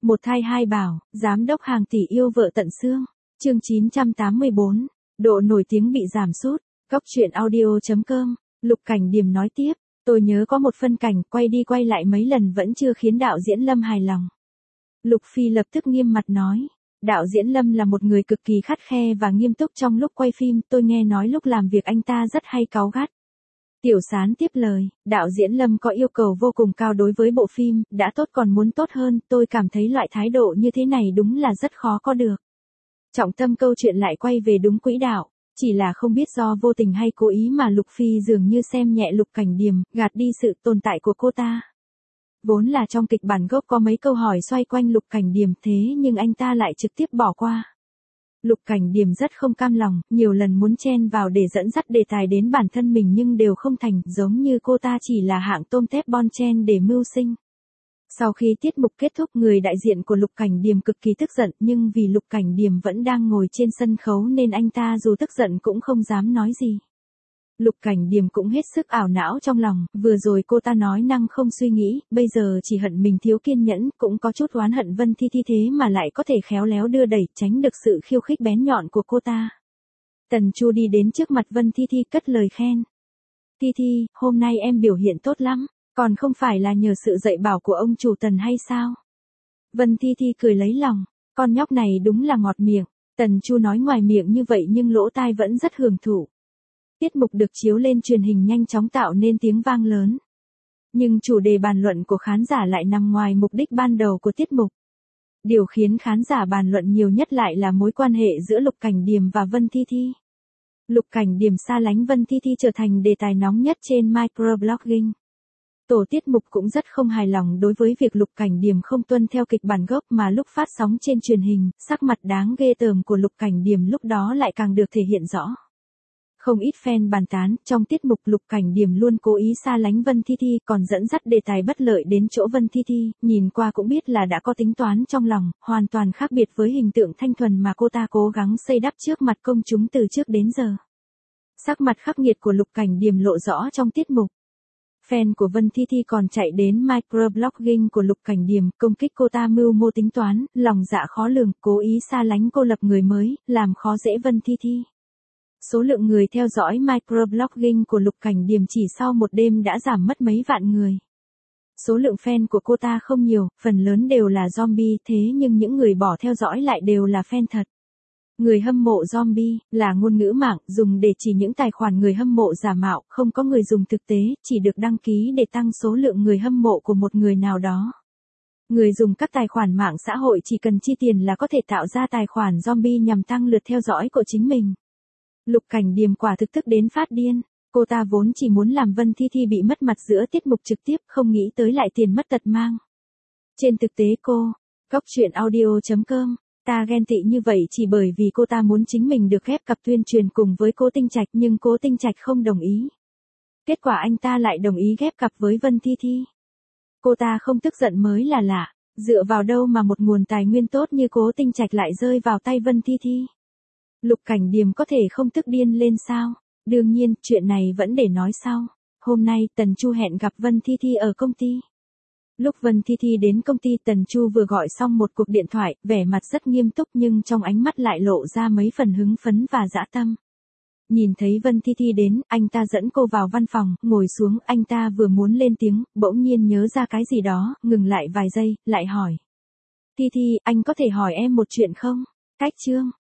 Một thai hai bảo, giám đốc hàng tỷ yêu vợ tận xương. Chương 984, độ nổi tiếng bị giảm sút. Góc truyện audio.com. Lục Cảnh Điềm nói tiếp, tôi nhớ có một phân cảnh quay đi quay lại mấy lần vẫn chưa khiến đạo diễn Lâm hài lòng. Lục Phi lập tức nghiêm mặt nói, đạo diễn Lâm là một người cực kỳ khắt khe và nghiêm túc trong lúc quay phim, tôi nghe nói lúc làm việc anh ta rất hay cáu gắt. Tiểu Sán tiếp lời, đạo diễn Lâm có yêu cầu vô cùng cao đối với bộ phim, đã tốt còn muốn tốt hơn, tôi cảm thấy loại thái độ như thế này đúng là rất khó có được. Trọng tâm câu chuyện lại quay về đúng quỹ đạo, chỉ là không biết do vô tình hay cố ý mà Lục Phi dường như xem nhẹ Lục Cảnh Điềm, gạt đi sự tồn tại của cô ta. Vốn là trong kịch bản gốc có mấy câu hỏi xoay quanh Lục Cảnh Điềm thế nhưng anh ta lại trực tiếp bỏ qua. Lục Cảnh Điềm rất không cam lòng, nhiều lần muốn chen vào để dẫn dắt đề tài đến bản thân mình nhưng đều không thành, giống như cô ta chỉ là hạng tôm tép bon chen để mưu sinh. Sau khi tiết mục kết thúc, người đại diện của Lục Cảnh Điềm cực kỳ tức giận, nhưng vì Lục Cảnh Điềm vẫn đang ngồi trên sân khấu nên anh ta dù tức giận cũng không dám nói gì. Lục Cảnh Điềm cũng hết sức ảo não trong lòng, vừa rồi cô ta nói năng không suy nghĩ, bây giờ chỉ hận mình thiếu kiên nhẫn, cũng có chút oán hận Vân Thi Thi thế mà lại có thể khéo léo đưa đẩy, tránh được sự khiêu khích bén nhọn của cô ta. Tần Chu đi đến trước mặt Vân Thi Thi cất lời khen. Thi Thi, hôm nay em biểu hiện tốt lắm, còn không phải là nhờ sự dạy bảo của ông chủ Tần hay sao? Vân Thi Thi cười lấy lòng, con nhóc này đúng là ngọt miệng. Tần Chu nói ngoài miệng như vậy nhưng lỗ tai vẫn rất hưởng thụ. Tiết mục được chiếu lên truyền hình nhanh chóng tạo nên tiếng vang lớn. Nhưng chủ đề bàn luận của khán giả lại nằm ngoài mục đích ban đầu của tiết mục. Điều khiến khán giả bàn luận nhiều nhất lại là mối quan hệ giữa Lục Cảnh Điềm và Vân Thi Thi. Lục Cảnh Điềm xa lánh Vân Thi Thi trở thành đề tài nóng nhất trên microblogging. Tổ tiết mục cũng rất không hài lòng đối với việc Lục Cảnh Điềm không tuân theo kịch bản gốc mà lúc phát sóng trên truyền hình, sắc mặt đáng ghê tởm của Lục Cảnh Điềm lúc đó lại càng được thể hiện rõ. Không ít fan bàn tán, trong tiết mục Lục Cảnh Điềm luôn cố ý xa lánh Vân Thi Thi còn dẫn dắt đề tài bất lợi đến chỗ Vân Thi Thi, nhìn qua cũng biết là đã có tính toán trong lòng, hoàn toàn khác biệt với hình tượng thanh thuần mà cô ta cố gắng xây đắp trước mặt công chúng từ trước đến giờ. Sắc mặt khắc nghiệt của Lục Cảnh Điềm lộ rõ trong tiết mục. Fan của Vân Thi Thi còn chạy đến microblogging của Lục Cảnh Điềm, công kích cô ta mưu mô tính toán, lòng dạ khó lường, cố ý xa lánh cô lập người mới, làm khó dễ Vân Thi Thi. Số lượng người theo dõi microblogging của Lục Cảnh Điềm chỉ sau một đêm đã giảm mất mấy vạn người. Số lượng fan của cô ta không nhiều, phần lớn đều là zombie, thế nhưng những người bỏ theo dõi lại đều là fan thật. Người hâm mộ zombie là ngôn ngữ mạng dùng để chỉ những tài khoản người hâm mộ giả mạo, không có người dùng thực tế, chỉ được đăng ký để tăng số lượng người hâm mộ của một người nào đó. Người dùng các tài khoản mạng xã hội chỉ cần chi tiền là có thể tạo ra tài khoản zombie nhằm tăng lượt theo dõi của chính mình. Lục Cảnh Điềm quả thực tức đến phát điên, cô ta vốn chỉ muốn làm Vân Thi Thi bị mất mặt giữa tiết mục trực tiếp, không nghĩ tới lại tiền mất tật mang. Trên thực tế Góc truyện audio.com, ta ghen tị như vậy chỉ bởi vì cô ta muốn chính mình được ghép cặp tuyên truyền cùng với Cố Tinh Trạch nhưng Cố Tinh Trạch không đồng ý. Kết quả anh ta lại đồng ý ghép cặp với Vân Thi Thi. Cô ta không tức giận mới là lạ, dựa vào đâu mà một nguồn tài nguyên tốt như Cố Tinh Trạch lại rơi vào tay Vân Thi Thi. Lục Cảnh Điềm có thể không tức điên lên sao? Đương nhiên, chuyện này vẫn để nói sau. Hôm nay, Tần Chu hẹn gặp Vân Thi Thi ở công ty. Lúc Vân Thi Thi đến công ty, Tần Chu vừa gọi xong một cuộc điện thoại, vẻ mặt rất nghiêm túc nhưng trong ánh mắt lại lộ ra mấy phần hứng phấn và dã tâm. Nhìn thấy Vân Thi Thi đến, anh ta dẫn cô vào văn phòng, ngồi xuống, anh ta vừa muốn lên tiếng, bỗng nhiên nhớ ra cái gì đó, ngừng lại vài giây, lại hỏi. Thi Thi, anh có thể hỏi em một chuyện không? Cách chương.